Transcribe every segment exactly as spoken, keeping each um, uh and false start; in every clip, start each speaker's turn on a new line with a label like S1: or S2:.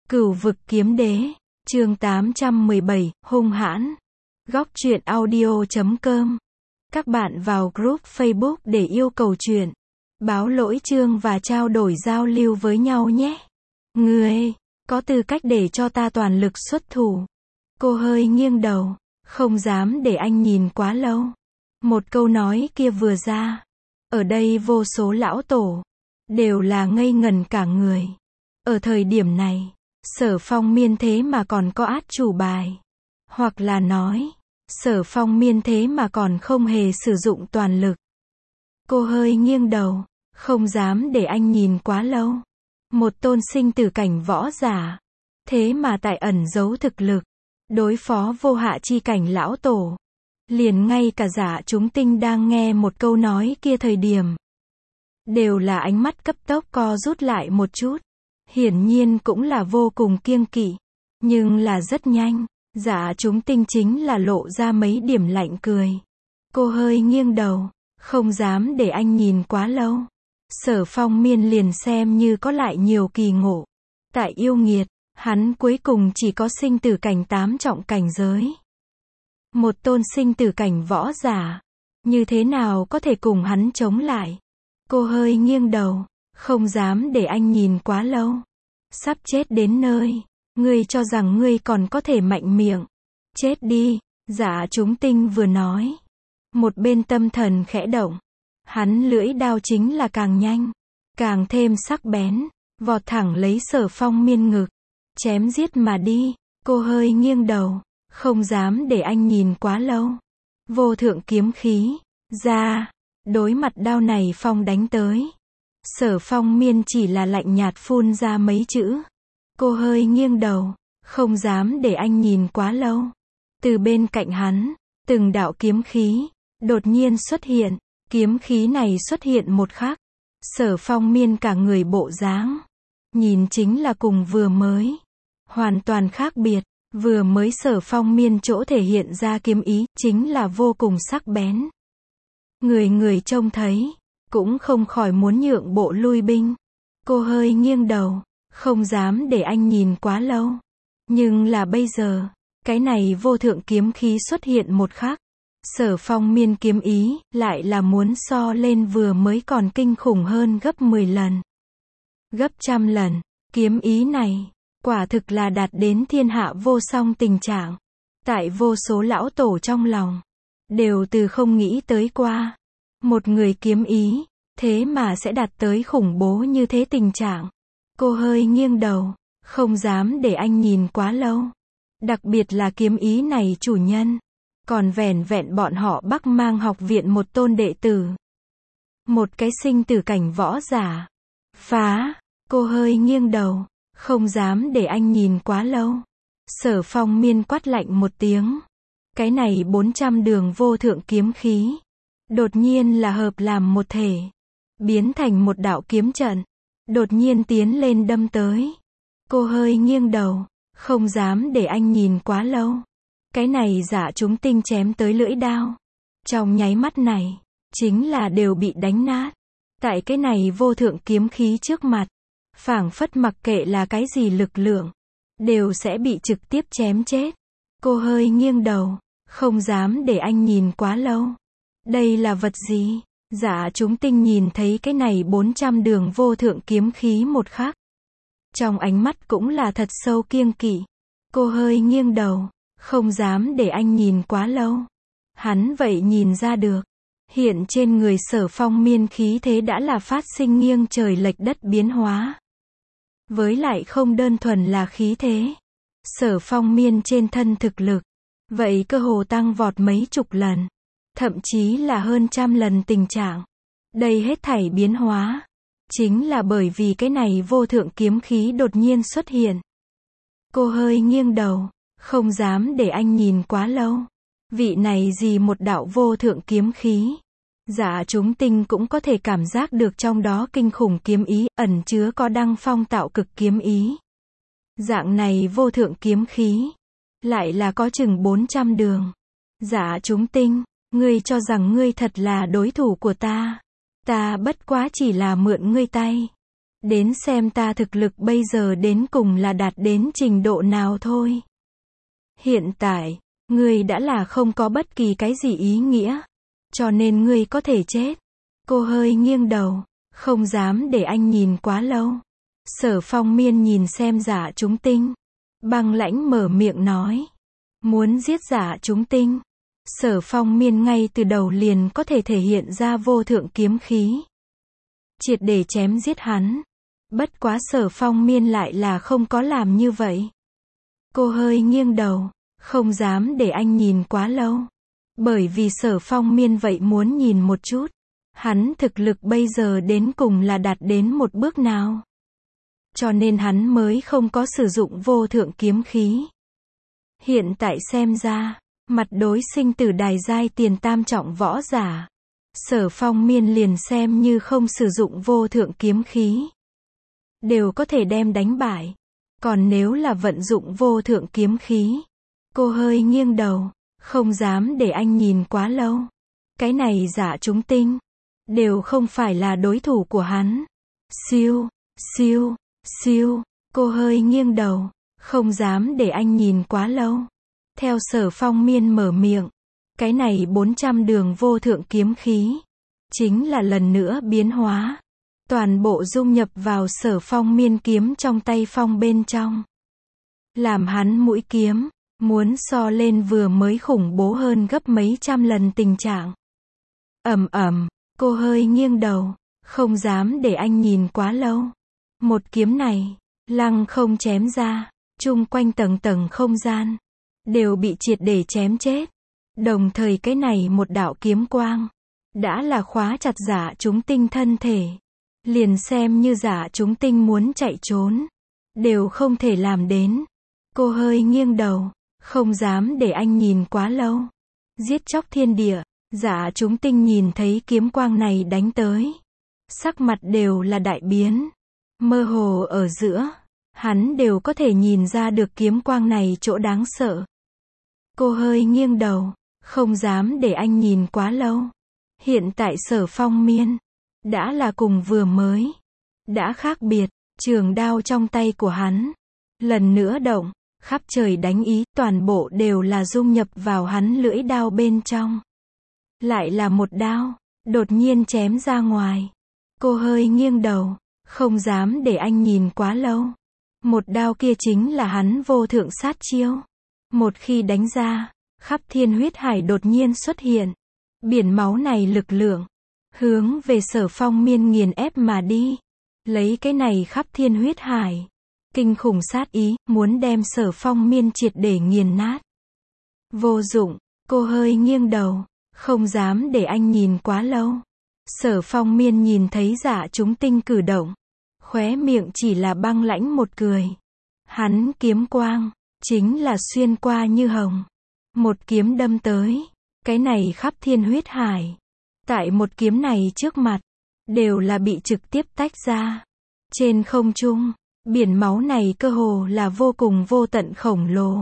S1: Cửu vực kiếm đế, chương tám trăm mười bảy, hung hãn. Góc truyện audio chấm com. Các bạn vào group Facebook để yêu cầu truyện, báo lỗi chương và trao đổi giao lưu với nhau nhé. Ngươi, có tư cách để cho ta toàn lực xuất thủ. Cô hơi nghiêng đầu, không dám để anh nhìn quá lâu. Một câu nói kia vừa ra, ở đây vô số lão tổ, đều là ngây ngẩn cả người. Ở thời điểm này, Sở Phong Miên thế mà còn có át chủ bài. Hoặc là nói, Sở Phong Miên thế mà còn không hề sử dụng toàn lực. Cô hơi nghiêng đầu, không dám để anh nhìn quá lâu. Một tôn sinh tử cảnh võ giả, thế mà tại ẩn giấu thực lực, đối phó vô hạ chi cảnh lão tổ. Liền ngay cả Dạ Chúng Tinh đang nghe một câu nói kia thời điểm, đều là ánh mắt cấp tốc co rút lại một chút. Hiển nhiên cũng là vô cùng kiêng kỵ. Nhưng là rất nhanh, Dạ Chúng Tinh chính là lộ ra mấy điểm lạnh cười. Cô hơi nghiêng đầu, không dám để anh nhìn quá lâu. Sở Phong Miên liền xem như có lại nhiều kỳ ngộ. Tại yêu nghiệt, hắn cuối cùng chỉ có sinh tử cảnh tám trọng cảnh giới. Một tôn sinh tử cảnh võ giả, như thế nào có thể cùng hắn chống lại? Cô hơi nghiêng đầu, không dám để anh nhìn quá lâu. Sắp chết đến nơi, ngươi cho rằng ngươi còn có thể mạnh miệng. Chết đi, Dạ Chúng Tinh vừa nói. Một bên tâm thần khẽ động. Hắn lưỡi đao chính là càng nhanh, càng thêm sắc bén, vọt thẳng lấy Sở Phong Miên ngực. Chém giết mà đi, cô hơi nghiêng đầu, không dám để anh nhìn quá lâu. Vô thượng kiếm khí, ra, đối mặt đao này phong đánh tới. Sở Phong Miên chỉ là lạnh nhạt phun ra mấy chữ. Cô hơi nghiêng đầu, không dám để anh nhìn quá lâu. Từ bên cạnh hắn, từng đạo kiếm khí, đột nhiên xuất hiện. Kiếm khí này xuất hiện một khắc, Sở Phong Miên cả người bộ dáng, nhìn chính là cùng vừa mới. Hoàn toàn khác biệt, vừa mới Sở Phong Miên chỗ thể hiện ra kiếm ý, chính là vô cùng sắc bén. Người người trông thấy, cũng không khỏi muốn nhượng bộ lui binh. Cô hơi nghiêng đầu, không dám để anh nhìn quá lâu. Nhưng là bây giờ, cái này vô thượng kiếm khí xuất hiện một khắc. Sở Phong Miên kiếm ý, lại là muốn so lên vừa mới còn kinh khủng hơn gấp mười lần. Gấp trăm lần, kiếm ý này, quả thực là đạt đến thiên hạ vô song tình trạng. Tại vô số lão tổ trong lòng, đều từ không nghĩ tới qua. Một người kiếm ý, thế mà sẽ đạt tới khủng bố như thế tình trạng. Cô hơi nghiêng đầu, không dám để anh nhìn quá lâu. Đặc biệt là kiếm ý này chủ nhân, còn vẻn vẹn bọn họ Bắc Mang học viện một tôn đệ tử. Một cái sinh tử cảnh võ giả. Phá, cô hơi nghiêng đầu, không dám để anh nhìn quá lâu. Sở Phong Miên quát lạnh một tiếng. Cái này bốn trăm đường vô thượng kiếm khí, đột nhiên là hợp làm một thể, biến thành một đạo kiếm trận, đột nhiên tiến lên đâm tới. Cô hơi nghiêng đầu, không dám để anh nhìn quá lâu. Cái này Dạ Chúng Tinh chém tới lưỡi đao, trong nháy mắt này, chính là đều bị đánh nát. Tại cái này vô thượng kiếm khí trước mặt, phảng phất mặc kệ là cái gì lực lượng, đều sẽ bị trực tiếp chém chết. Cô hơi nghiêng đầu, không dám để anh nhìn quá lâu. Đây là vật gì? Dạ Chúng Tinh nhìn thấy cái này bốn trăm đường vô thượng kiếm khí một khắc, trong ánh mắt cũng là thật sâu kiêng kỵ. Cô hơi nghiêng đầu, không dám để anh nhìn quá lâu. Hắn vậy nhìn ra được, hiện trên người Sở Phong Miên khí thế đã là phát sinh nghiêng trời lệch đất biến hóa. Với lại không đơn thuần là khí thế, Sở Phong Miên trên thân thực lực, vậy cơ hồ tăng vọt mấy chục lần, thậm chí là hơn trăm lần tình trạng. Đây hết thảy biến hóa, chính là bởi vì cái này vô thượng kiếm khí đột nhiên xuất hiện. Cô hơi nghiêng đầu, không dám để anh nhìn quá lâu. Vị này gì một đạo vô thượng kiếm khí. Dạ Chúng Tinh cũng có thể cảm giác được trong đó kinh khủng kiếm ý, ẩn chứa có đăng phong tạo cực kiếm ý. Dạng này vô thượng kiếm khí, lại là có chừng bốn trăm đường. Dạ Chúng Tinh, ngươi cho rằng ngươi thật là đối thủ của ta. Ta bất quá chỉ là mượn ngươi tay. Đến xem ta thực lực bây giờ đến cùng là đạt đến trình độ nào thôi. Hiện tại, ngươi đã là không có bất kỳ cái gì ý nghĩa. Cho nên ngươi có thể chết. Cô hơi nghiêng đầu, không dám để anh nhìn quá lâu. Sở Phong Miên nhìn xem Dạ Chúng Tinh. Băng lãnh mở miệng nói. Muốn giết Dạ Chúng Tinh. Sở Phong Miên ngay từ đầu liền có thể thể hiện ra vô thượng kiếm khí. Triệt để chém giết hắn. Bất quá Sở Phong Miên lại là không có làm như vậy. Cô hơi nghiêng đầu, không dám để anh nhìn quá lâu. Bởi vì Sở Phong Miên vậy muốn nhìn một chút. Hắn thực lực bây giờ đến cùng là đạt đến một bước nào. Cho nên hắn mới không có sử dụng vô thượng kiếm khí. Hiện tại xem ra, mặt đối sinh tử đài giai tiền tam trọng võ giả. Sở Phong Miên liền xem như không sử dụng vô thượng kiếm khí. Đều có thể đem đánh bại. Còn nếu là vận dụng vô thượng kiếm khí. Cô hơi nghiêng đầu, không dám để anh nhìn quá lâu. Cái này Dạ Chúng Tinh. Đều không phải là đối thủ của hắn. Siêu, siêu, siêu. Cô hơi nghiêng đầu, không dám để anh nhìn quá lâu. Theo Sở Phong Miên mở miệng. Cái này bốn trăm đường vô thượng kiếm khí. Chính là lần nữa biến hóa. Toàn bộ dung nhập vào Sở Phong Miên kiếm trong tay phong bên trong. Làm hắn mũi kiếm, muốn so lên vừa mới khủng bố hơn gấp mấy trăm lần tình trạng. Ầm ầm, cô hơi nghiêng đầu, không dám để anh nhìn quá lâu. Một kiếm này, lăng không chém ra, chung quanh tầng tầng không gian, đều bị triệt để chém chết. Đồng thời cái này một đạo kiếm quang, đã là khóa chặt Dạ Chúng Tinh thân thể. Liền xem như Dạ Chúng Tinh muốn chạy trốn, đều không thể làm đến. Cô hơi nghiêng đầu, không dám để anh nhìn quá lâu. Giết chóc thiên địa, Dạ Chúng Tinh nhìn thấy kiếm quang này đánh tới. Sắc mặt đều là đại biến. Mơ hồ ở giữa, hắn đều có thể nhìn ra được kiếm quang này chỗ đáng sợ. Cô hơi nghiêng đầu, không dám để anh nhìn quá lâu. Hiện tại Sở Phong Miên, đã là cùng vừa mới. Đã khác biệt, trường đao trong tay của hắn. Lần nữa động, khắp trời đánh ý, toàn bộ đều là dung nhập vào hắn lưỡi đao bên trong. Lại là một đao, đột nhiên chém ra ngoài. Cô hơi nghiêng đầu, không dám để anh nhìn quá lâu. Một đao kia chính là hắn vô thượng sát chiêu. Một khi đánh ra, khắp thiên huyết hải đột nhiên xuất hiện. Biển máu này lực lượng, hướng về Sở Phong Miên nghiền ép mà đi. Lấy cái này khắp thiên huyết hải. Kinh khủng sát ý, muốn đem Sở Phong Miên triệt để nghiền nát. Vô dụng, cô hơi nghiêng đầu, không dám để anh nhìn quá lâu. Sở Phong Miên nhìn thấy Dạ Chúng Tinh cử động. Khóe miệng chỉ là băng lãnh một cười. Hắn kiếm quang, chính là xuyên qua như hồng. Một kiếm đâm tới. Cái này khắp thiên huyết hải. Tại một kiếm này trước mặt, đều là bị trực tiếp tách ra. Trên không trung, biển máu này cơ hồ là vô cùng vô tận khổng lồ.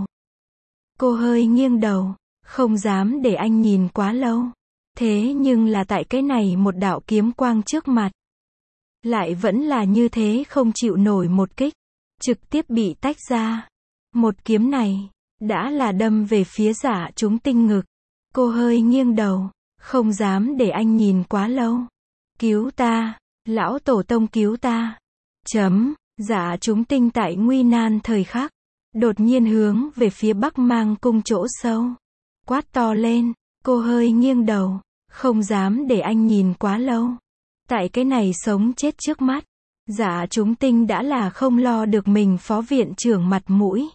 S1: Cô hơi nghiêng đầu, không dám để anh nhìn quá lâu. Thế nhưng là tại cái này một đạo kiếm quang trước mặt. Lại vẫn là như thế không chịu nổi một kích. Trực tiếp bị tách ra. Một kiếm này, đã là đâm về phía Dạ Chúng Tinh ngực. Cô hơi nghiêng đầu, không dám để anh nhìn quá lâu. Cứu ta, lão tổ tông cứu ta. Chấm, Dạ Chúng Tinh tại nguy nan thời khắc. Đột nhiên hướng về phía Bắc Mang cung chỗ sâu. Quát to lên, cô hơi nghiêng đầu, không dám để anh nhìn quá lâu. Tại cái này sống chết trước mắt. Dạ Chúng Tinh đã là không lo được mình phó viện trưởng mặt mũi.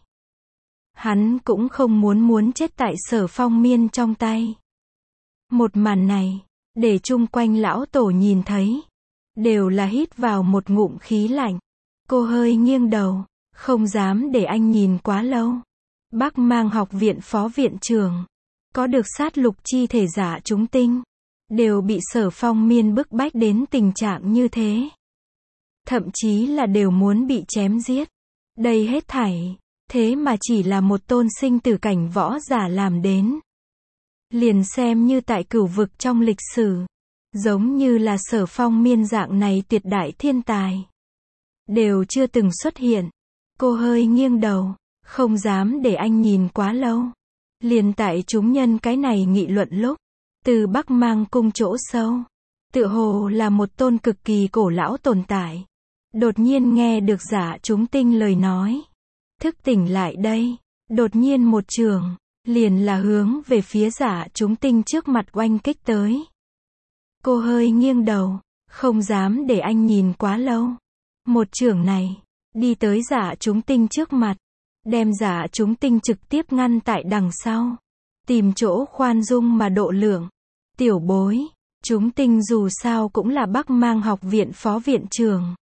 S1: Hắn cũng không muốn muốn chết tại Sở Phong Miên trong tay. Một màn này, để chung quanh lão tổ nhìn thấy. Đều là hít vào một ngụm khí lạnh. Cô hơi nghiêng đầu, không dám để anh nhìn quá lâu. Bắc Mang học viện phó viện trưởng. Có được sát lục chi thể Dạ Chúng Tinh. Đều bị Sở Phong Miên bức bách đến tình trạng như thế. Thậm chí là đều muốn bị chém giết. Đây hết thảy. Thế mà chỉ là một tôn sinh tử cảnh võ giả làm đến. Liền xem như tại cửu vực trong lịch sử. Giống như là Sở Phong Miên dạng này tuyệt đại thiên tài. đều chưa từng xuất hiện. Cô hơi nghiêng đầu, không dám để anh nhìn quá lâu. Liền tại chúng nhân cái này nghị luận lúc, từ Bắc Mang cung chỗ sâu, tựa hồ là một tôn cực kỳ cổ lão tồn tại. Đột nhiên nghe được Dạ Chúng Tinh lời nói. Thức tỉnh lại đây, đột nhiên một trường, liền là hướng về phía Dạ Chúng Tinh trước mặt oanh kích tới. Cô hơi nghiêng đầu, không dám để anh nhìn quá lâu. Một trường này, đi tới Dạ Chúng Tinh trước mặt, đem Dạ Chúng Tinh trực tiếp ngăn tại đằng sau. Tìm chỗ khoan dung mà độ lượng. Tiểu bối, Chúng Tinh dù sao cũng là Bắc Mang học viện phó viện trưởng.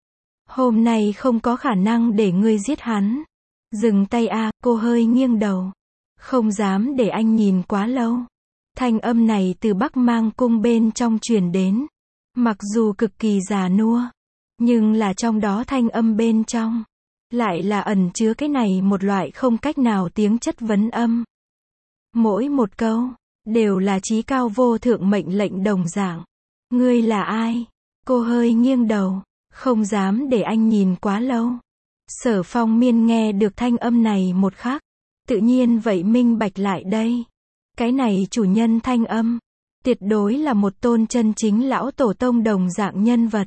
S1: Hôm nay không có khả năng để ngươi giết hắn. Dừng tay a, cô hơi nghiêng đầu. Không dám để anh nhìn quá lâu. Thanh âm này từ Bắc Mang cung bên trong truyền đến. Mặc dù cực kỳ già nua, nhưng là trong đó thanh âm bên trong, lại là ẩn chứa cái này một loại không cách nào tiếng chất vấn âm. Mỗi một câu, đều là chí cao vô thượng mệnh lệnh đồng dạng. Ngươi là ai? Cô hơi nghiêng đầu, không dám để anh nhìn quá lâu. Sở Phong Miên nghe được thanh âm này một khắc, tự nhiên vậy minh bạch lại đây. Cái này chủ nhân thanh âm, tuyệt đối là một tôn chân chính lão tổ tông đồng dạng nhân vật.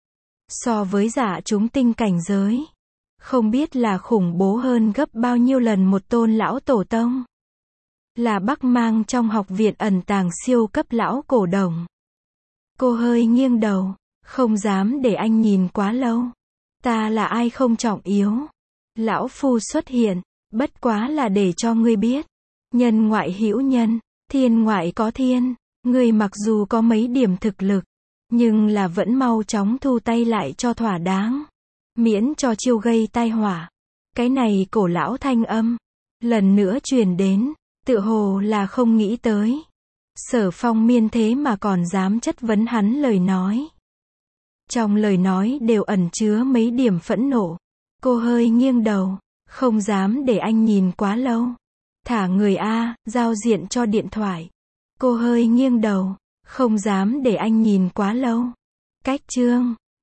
S1: So với Dạ Chúng Tinh cảnh giới, không biết là khủng bố hơn gấp bao nhiêu lần một tôn lão tổ tông. Là Bắc Mang trong học viện ẩn tàng siêu cấp lão cổ đồng. Cô hơi nghiêng đầu, không dám để anh nhìn quá lâu. Ta là ai không trọng yếu. Lão phu xuất hiện, bất quá là để cho ngươi biết. Nhân ngoại hữu nhân, thiên ngoại có thiên. Ngươi mặc dù có mấy điểm thực lực, nhưng là vẫn mau chóng thu tay lại cho thỏa đáng. Miễn cho chiêu gây tai họa. Cái này cổ lão thanh âm, lần nữa truyền đến, tựa hồ là không nghĩ tới. Sở Phong Miên thế mà còn dám chất vấn hắn lời nói. Trong lời nói đều ẩn chứa mấy điểm phẫn nộ. Cô hơi nghiêng đầu, không dám để anh nhìn quá lâu. Thả người A, giao diện cho điện thoại. Cô hơi nghiêng đầu, không dám để anh nhìn quá lâu. Cách chương